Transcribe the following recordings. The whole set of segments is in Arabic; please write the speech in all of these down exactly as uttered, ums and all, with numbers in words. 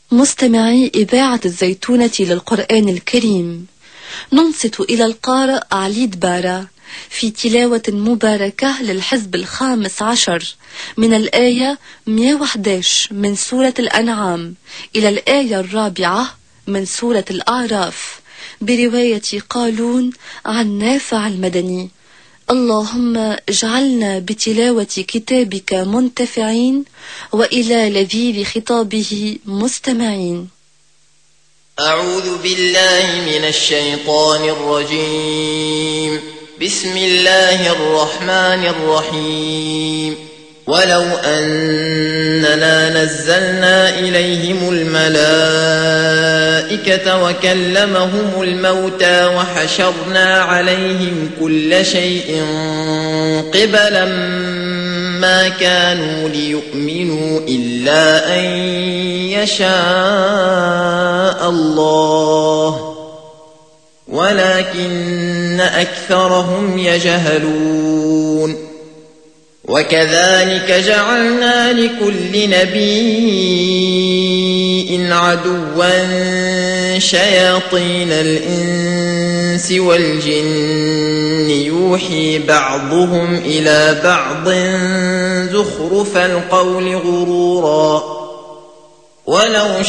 مستمعي إذاعة الزيتونة للقرآن الكريم، ننصت إلى القارئ عليد بارا في تلاوة مباركة للحزب الخامس عشر من الآية مئة وأحد عشر من سورة الأنعام إلى الآية الرابعة من سورة الأعراف برواية قالون عن نافع المدني. اللهم اجعلنا بتلاوة كتابك منتفعين وإلى لذيذ خطابه مستمعين. أعوذ بالله من الشيطان الرجيم. بسم الله الرحمن الرحيم. ولو أننا نزلنا إليهم الملائكة وكلمهم الموتى وحشرنا عليهم كل شيء قبلا ما كانوا ليؤمنوا إلا أن يشاء الله ولكن أكثرهم يجهلون. وكذلك جعلنا لكل نبي عدوا شياطين الإنس والجن يوحي بعضهم إلى بعض زخرف القول غرورا ولو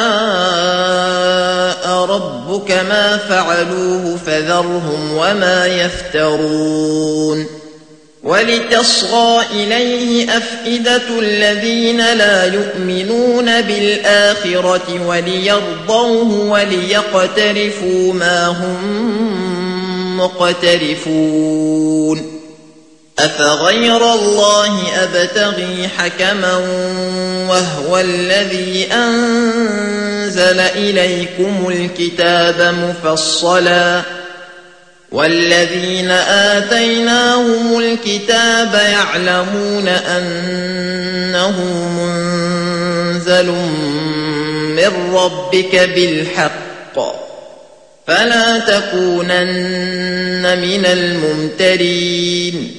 شاء ربك ما فعلوه فذرهم وما يفترون. ولتصغى إليه أفئدة الذين لا يؤمنون بالآخرة وليرضوه وليقترفوا ما هم مقترفون. أفغير الله أبتغي حكما وهو الذي أنزل إليكم الكتاب مفصلا والذين آتيناهم الكتاب يعلمون أنه منزل من ربك بالحق فلا تكونن من الممترين.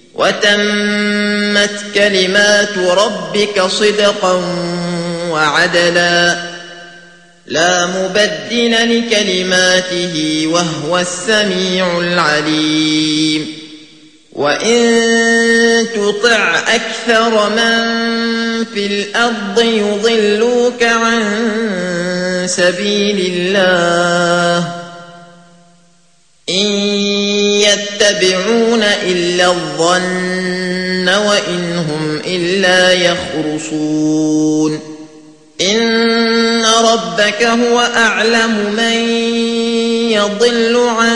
وتمت كلمات ربك صدقا وعدلا لا مبدل لكلماته وهو السميع العليم. وإن تطع أكثر من في الأرض يضلوك عن سبيل الله إن يتبعون إلا الظن وإن هم إلا يخرصون. إن ربك هو أعلم من يضل عن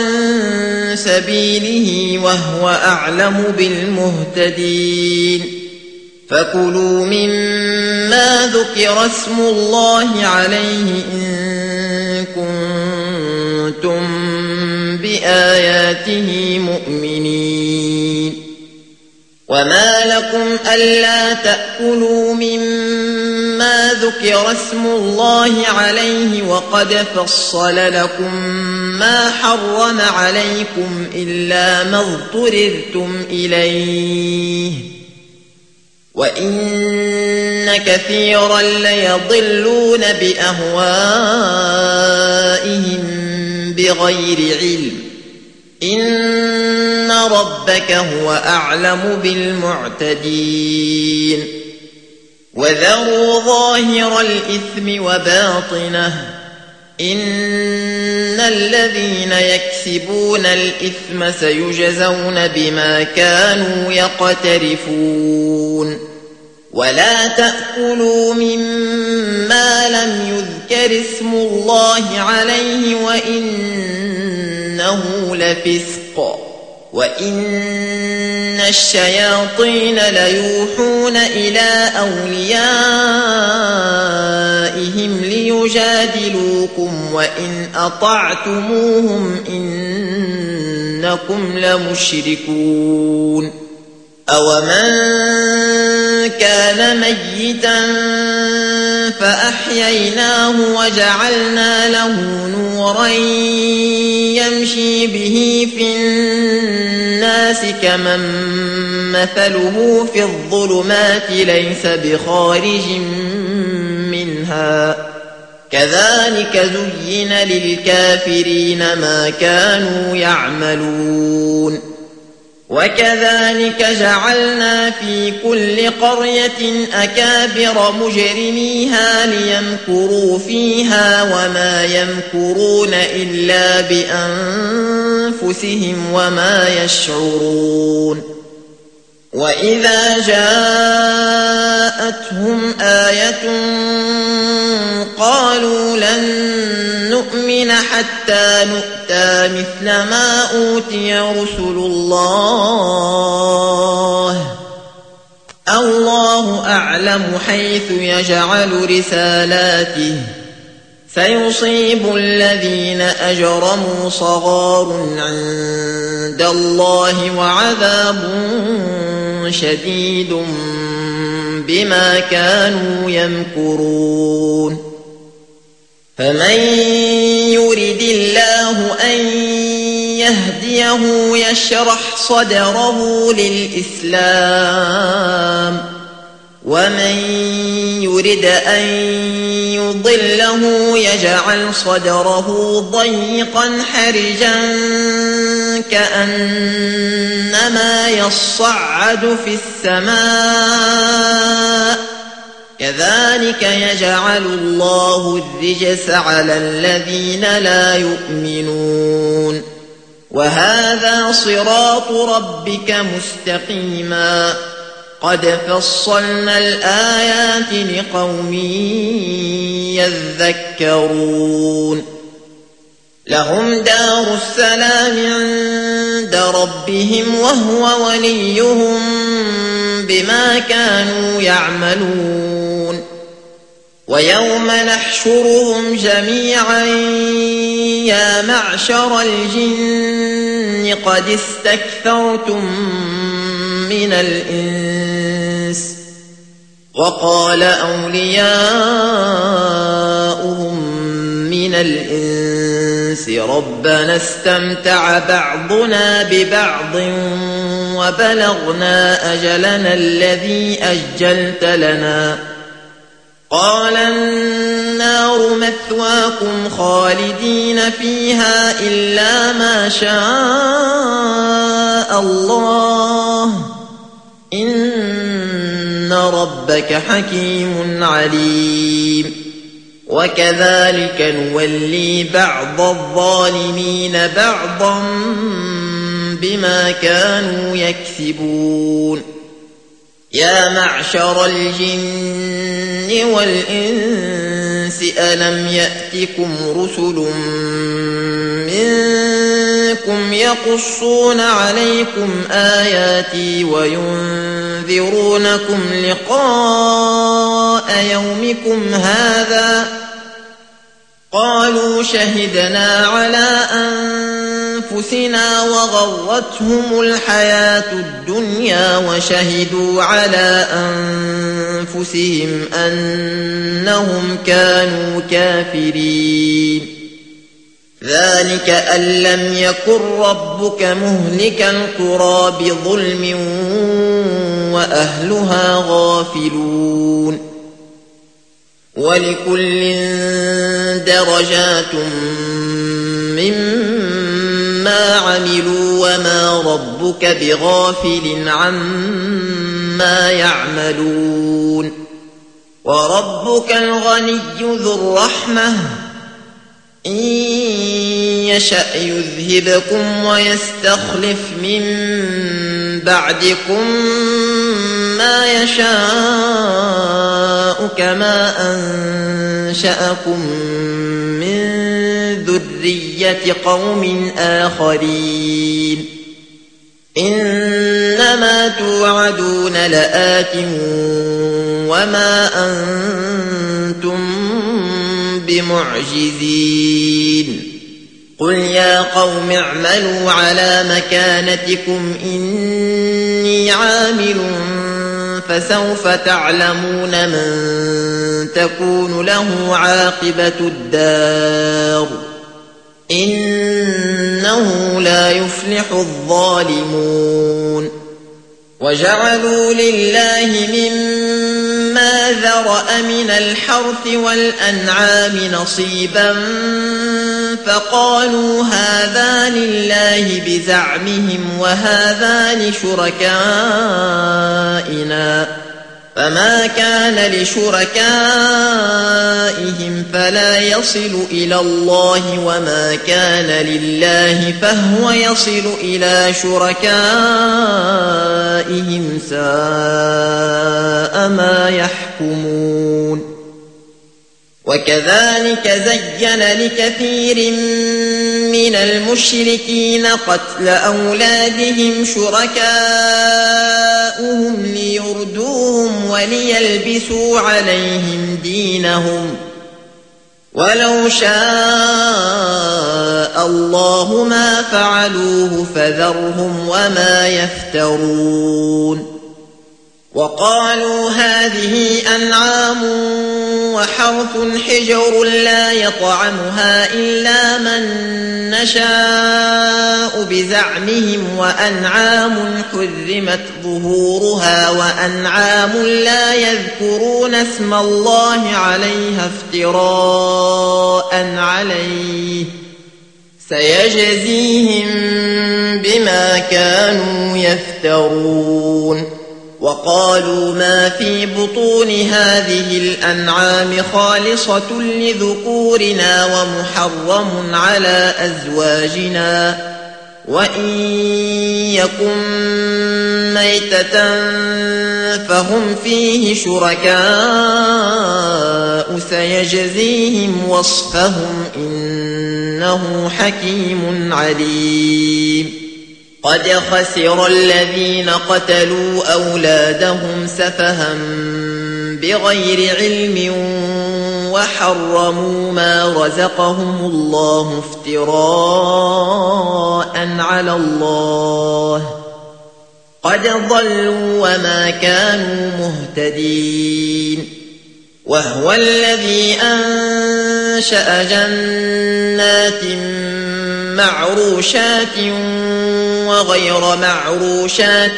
سبيله وهو أعلم بالمهتدين. فكلوا مما ذكر اسم الله عليه إن كنتم بآياته مؤمنين. وما لكم ألا تأكلوا مما ذكر اسم الله عليه وقد فصل لكم ما حرم عليكم إلا ما اضطررتم إليه وإن كثيرا ليضلون بأهوائهم بغير علم. إن ربك هو أعلم بالمعتدين. وذروا ظاهر الإثم وباطنه إن الذين يكسبون الإثم سيجزون بما كانوا يقترفون. ولا تأكلوا مما لم يذكر اسم الله عليه وإنه لفسق وإن الشياطين ليوحون إلى أوليائهم ليجادلوكم وإن أطعتموهم إنكم لمشركون. أومن كان ميتا فأحييناه وجعلنا له نورا يمشي به في الناس كمن مثله في الظلمات ليس بخارج منها كذلك زين للكافرين ما كانوا يعملون وكذلك جعلنا في كل قرية أكابر مجرميها ليمكروا فيها وما يمكرون إلا بأنفسهم وما يشعرون وإذا جاءتهم آية قالوا لن نؤمن حتى نؤتى مثل ما أوتي رسل الله الله أعلم حيث يجعل رسالاته سيصيب الذين أجرموا صغار عند الله وعذاب شديد بما كانوا يمكرون فمن يرد الله أن يهديه يشرح صدره للإسلام ومن يرد أن يضله يجعل صدره ضيقا حرجا كأنما يصعد في السماء كذلك يجعل الله الرجس على الذين لا يؤمنون وهذا صراط ربك مستقيما قد فصلنا الآيات لقوم يذكرون لهم دار السلام عند ربهم وهو وليهم بما كانوا يعملون ويوم نحشرهم جميعا يا معشر الجن قد استكثرتم من الإنس وقال أولياؤهم من الإنس ربنا استمتع بعضنا ببعض وبلغنا أجلنا الذي أجلت لنا قال النار مثواكم خالدين فيها إلا ما شاء الله إن ربك حكيم عليم وكذلك نولي بعض الظالمين بعضا بما كانوا يكسبون يا معشر الجن والإنس ألم يأتكم رسل منكم يقصون عليكم آياتي وينذرونكم لقاء يومكم هذا قالوا شهدنا على أنفسنا وغرتهم الحياة الدنيا وشهدوا على أنفسهم أنهم كانوا كافرين ذلك أن لم يكن ربك مهلك القرى بظلم وأهلها غافلون ولكل درجات مما عملوا وما ربك بغافل عما يعملون وربك الغني ذو الرحمة إن يشأ يذهبكم ويستخلف من بعدكم ما يشاء كما أنشأكم من ذرية قوم آخرين إنما توعدون لآت وما أنتم بمعجزين قل يا قوم اعملوا على مكانتكم إني عامل فسوف تعلمون من تكون له عاقبة الدار إنه لا يفلح الظالمون وجعلوا لله مما مما ذرأ من الحرث والأنعام نصيبا فقالوا هذا لله بزعمهم وهذا لشركائنا فما كان لشركائهم فلا يصل إلى الله وما كان لله فهو يصل إلى شركائهم ساء ما يحكمون وكذلك زين لكثير من المشركين قتل أولادهم شركاؤهم ليردوهم وليلبسوا عليهم دينهم ولو شاء الله ما فعلوه فذرهم وما يفترون وقالوا هذه أنعام وحرث حجر لا يطعمها إلا من نشاء بزعمهم وأنعام حرمت ظهورها وأنعام لا يذكرون اسم الله عليها افتراء عليه سيجزيهم بما كانوا يفترون وقالوا ما في بطون هذه الأنعام خالصة لذكورنا ومحرم على أزواجنا وإن يكن ميتة فهم فيه شركاء سيجزيهم وصفهم إنه حكيم عليم قد خسر الذين قتلوا أولادهم سفها بغير علم وحرموا ما رزقهم الله افتراء على الله قد ضلوا وما كانوا مهتدين وهو الذي أنشأ جنات معروشات وغير معروشات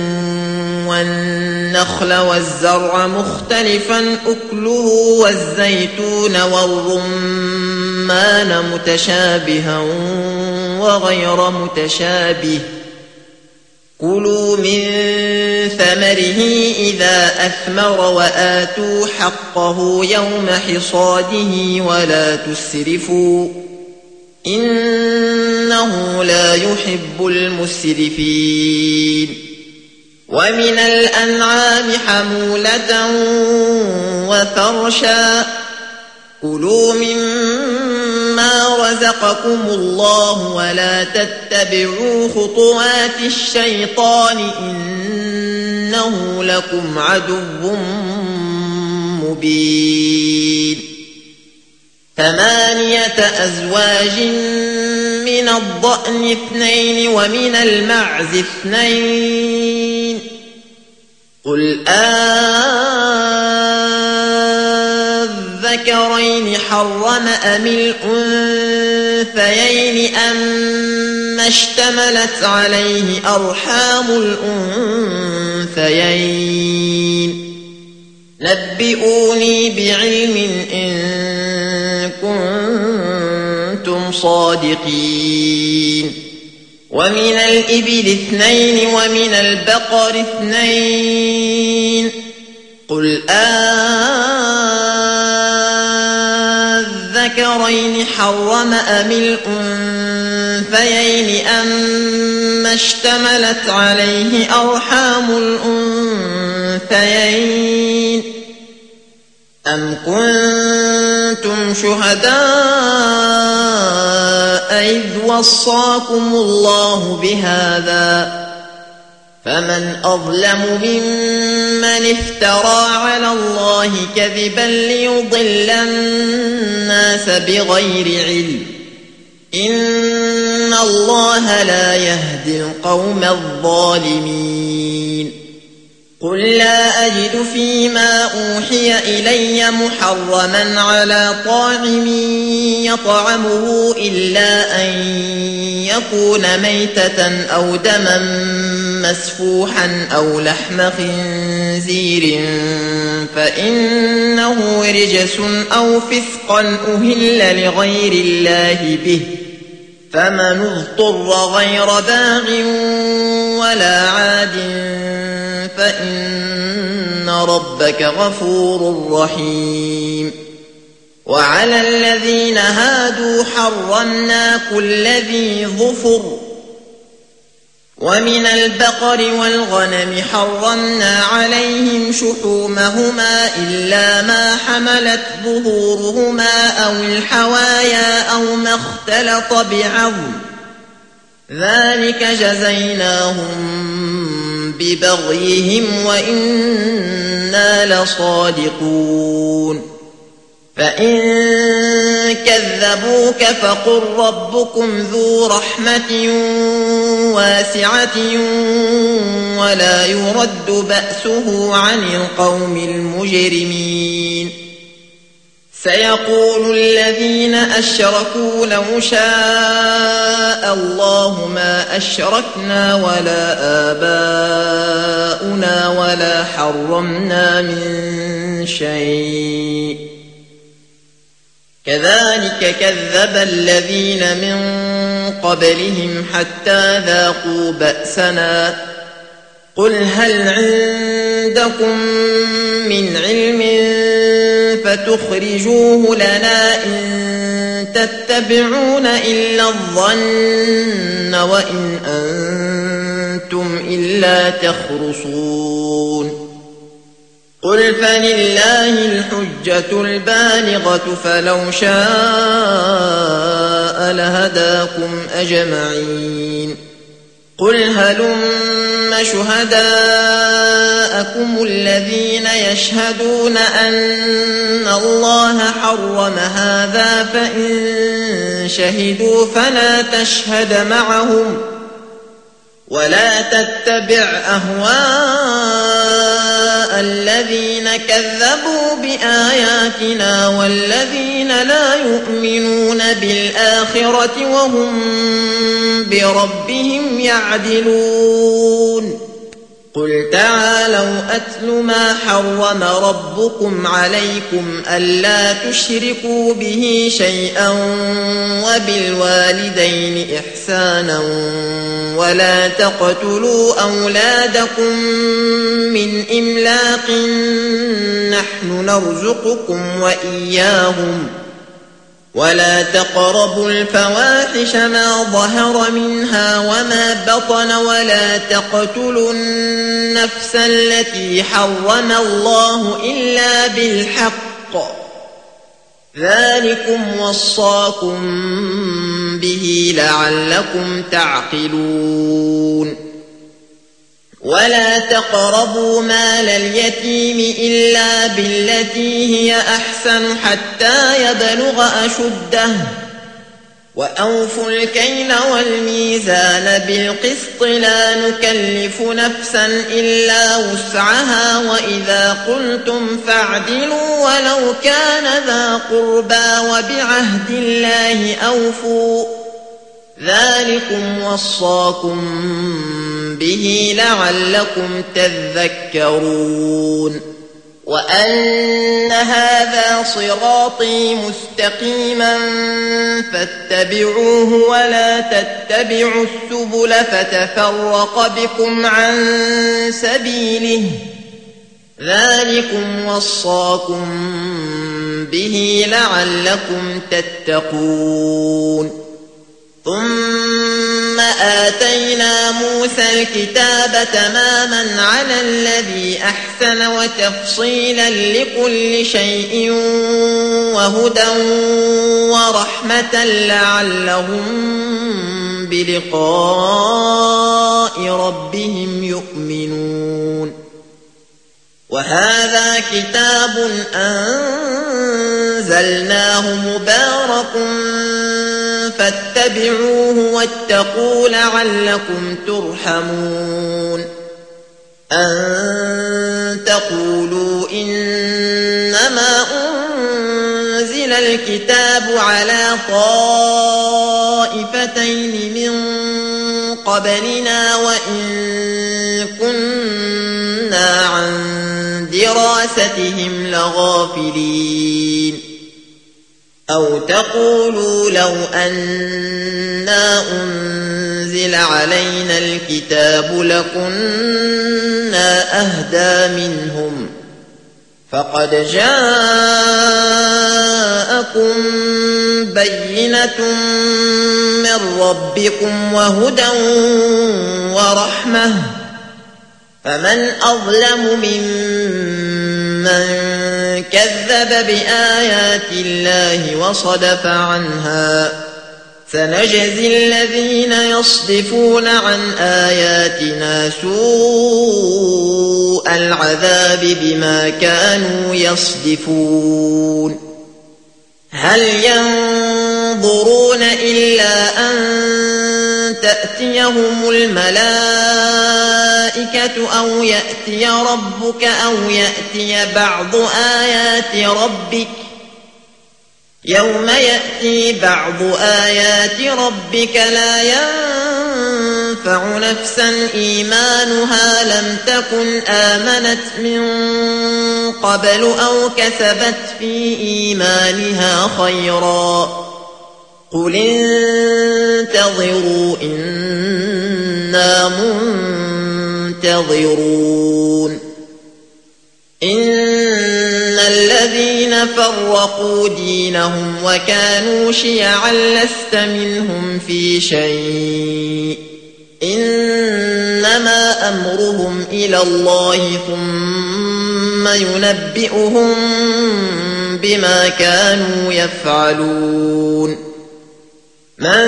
والنخل والزرع مختلفا أكله والزيتون والرمان متشابها وغير متشابه كلوا من ثمره إذا أثمر وآتوا حقه يوم حصاده ولا تسرفوا إنه لا يحب المسرفين ومن الأنعام حمولة وفرشا كلوا مما رزقكم الله ولا تتبعوا خطوات الشيطان إنه لكم عدو مبين ثمانية أزواج من الضأن اثنين ومن المعز اثنين قل أذكرين حرم أم الأنثيين أما اشتملت عليه أرحام الأنثيين نبئوني بعلم إن كنتم صادقين ومن الإبل اثنين ومن البقر اثنين قل أذكرين حرم أم الأنثيين أما اشتملت عليه أرحام الأنثيين أم كنتم شهداء إذ وصاكم الله بهذا فمن أظلم ممن افترى على الله كذبا ليضل الناس بغير علم إن الله لا يهدي القوم الظالمين قل لا أجد فيما أوحي إلي محرما على طاعم يطعمه إلا أن يكون ميتة أو دما مسفوحا أو لحم خنزير فإنه رجس أو فسقا أهل لغير الله به فمن اضطر غير باغ ولا عاد فإن ربك غفور رحيم. وعلى الذين هادوا حرمنا كل ذي ظفر ومن البقر والغنم حرمنا عليهم شحومهما إلا ما حملت ظهورهما أو الحوايا أو ما اختلط بعظم ذلك جزيناهم ببغيهم وإنا لصادقون. فإن كذبوك فقل ربكم ذو رحمة واسعة ولا يرد بأسه عن القوم المجرمين. سيقول الذين أشركوا لو شاء الله ما أشركنا ولا آباؤنا ولا حرمنا من شيء كذلك كذب الذين من قبلهم حتى ذاقوا بأسنا قل هل عندكم من علم فتخرجوه لنا إن تتبعون إلا الظن وإن أنتم إلا تخرصون. قل فلله الحجة البالغة فلو شاء لهداكم أجمعين. قل هلم شهداءكم الذين يشهدون أن الله حرم هذا فإن شهدوا فلا تشهد معهم ولا تتبع أهواء الذين كذبوا بآياتنا والذين لا يؤمنون بالآخرة وهم بربهم يعدلون. قل تعالوا أتل ما حرم ربكم عليكم ألا تشركوا به شيئا وبالوالدين إحسانا ولا تقتلوا أولادكم من إملاق نحن نرزقكم وإياهم ولا تقربوا الفواحش ما ظهر منها وما بطن ولا تقتلوا النفس التي حرم الله إلا بالحق ذلكم وصاكم به لعلكم تعقلون. ولا تقربوا مال اليتيم إلا بالتي هي أحسن حتى يبلغ أشده وأوفوا الكيل والميزان بالقسط لا نكلف نفسا إلا وسعها وإذا قلتم فاعدلوا ولو كان ذا قربى وبعهد الله أوفوا ذلكم وصاكم به لعلكم تذكرون. وأن هذا صراطي مستقيما فاتبعوه ولا تتبعوا السبل فتفرق بكم عن سبيله ذلكم وصاكم به لعلكم تتقون. ثم آتينا موسى الكتاب تماما على الذي أحسن وتفصيلا لكل شيء وهدى ورحمة لعلهم بلقاء ربهم يؤمنون. وهذا كتاب أنزلناه مبارك فاتبعوه واتقوا لعلكم ترحمون. أن تقولوا إنما أنزل الكتاب على طائفتين من قبلنا وإن دراستهم لغافلين أو تقولوا لو أنا أنزل علينا الكتاب لكنا أهدى منهم فقد جاءكم بينة من ربكم وهدى ورحمة فمن أظلم ممن كذب بآيات الله وصدف عنها سنجزي الذين يصدفون عن آياتنا سوء العذاب بما كانوا يصدفون هل ينظرون إلا أن تأتيهم الملائكة أو يأتي ربك أو يأتي بعض آيات ربك يوم يأتي بعض آيات ربك لا ينفع نفسا إيمانها لم تكن آمنت من قبل أو كسبت في إيمانها خيرا قل انتظروا إنا منتظرون إن الذين فرقوا دينهم وكانوا شيعا لست منهم في شيء إنما أمرهم إلى الله ثم ينبئهم بما كانوا يفعلون من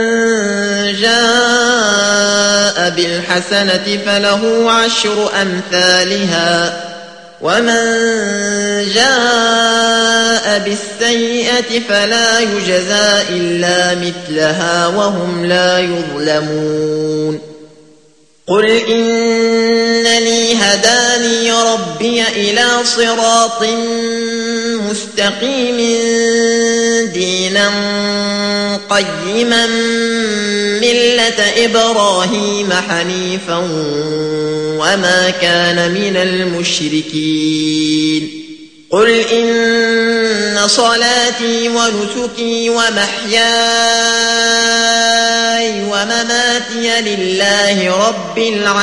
جاء بالحسنة فله عشر أمثالها ومن جاء بالسيئة فلا يجزى إلا مثلها وهم لا يظلمون قل إنني هداني ربي إلى صراط مستقيم دينا قيما ملة إبراهيم حنيفا وما كان من المشركين قل إن صلاتي ونسكي ومحياي ومماتي لله رب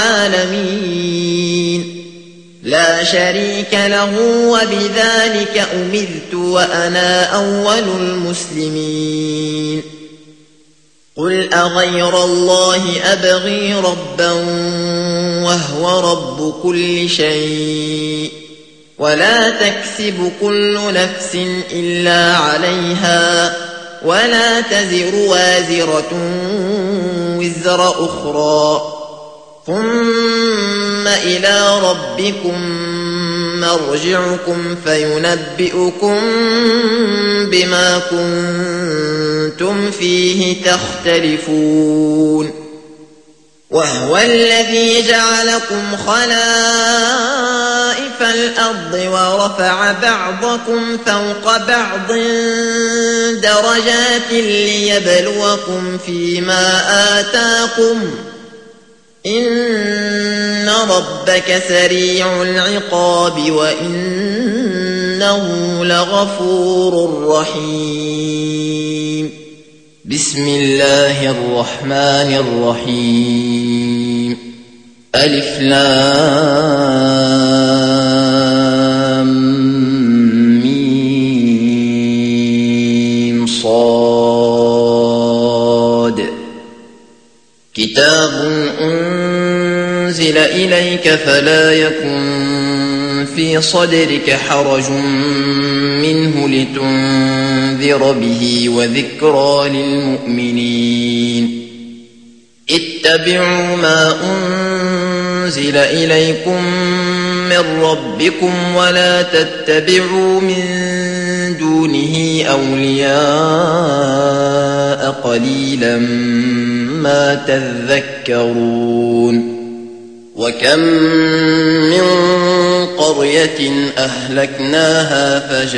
العالمين لا شريك له وبذلك أمرت وأنا أول المسلمين قل أغير الله أبغي ربا وهو رب كل شيء ولا تكسب كل نفس إلا عليها ولا تزر وازرة وزر أخرى ثم إلى ربكم مرجعكم فينبئكم بما كنتم فيه تختلفون وهو الذي جعلكم خلائف الأرض ورفع بعضكم فوق بعض درجات ليبلوكم فيما آتاكم إن ربك سريع العقاب وإنه لغفور رحيم بسم الله الرحمن الرحيم ألف لام ميم صاد كتاب أنزل إليك فلا يكن في صدرك حرج منه لتنذر به وذكرى للمؤمنين اتبعوا ما أنزل إليكم من ربكم ولا تتبعوا من دونه أولياء قليلا ما تذكرون وكم من قرية أهلكناها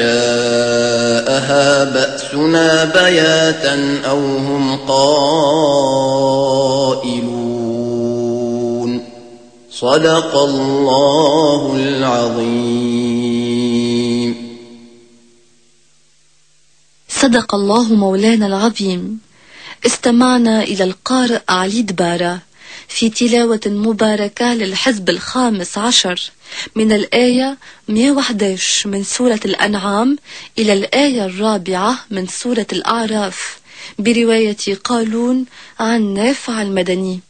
فجاءها بأسنا بياتا أو هم قائلون صدق الله العظيم. صدق الله مولانا العظيم. استمعنا إلى القارئ علي دبارة في تلاوة مباركة للحزب الخامس عشر من الآية مئة وأحد عشر من سورة الأنعام إلى الآية الرابعة من سورة الأعراف برواية قالون عن نافع المدني.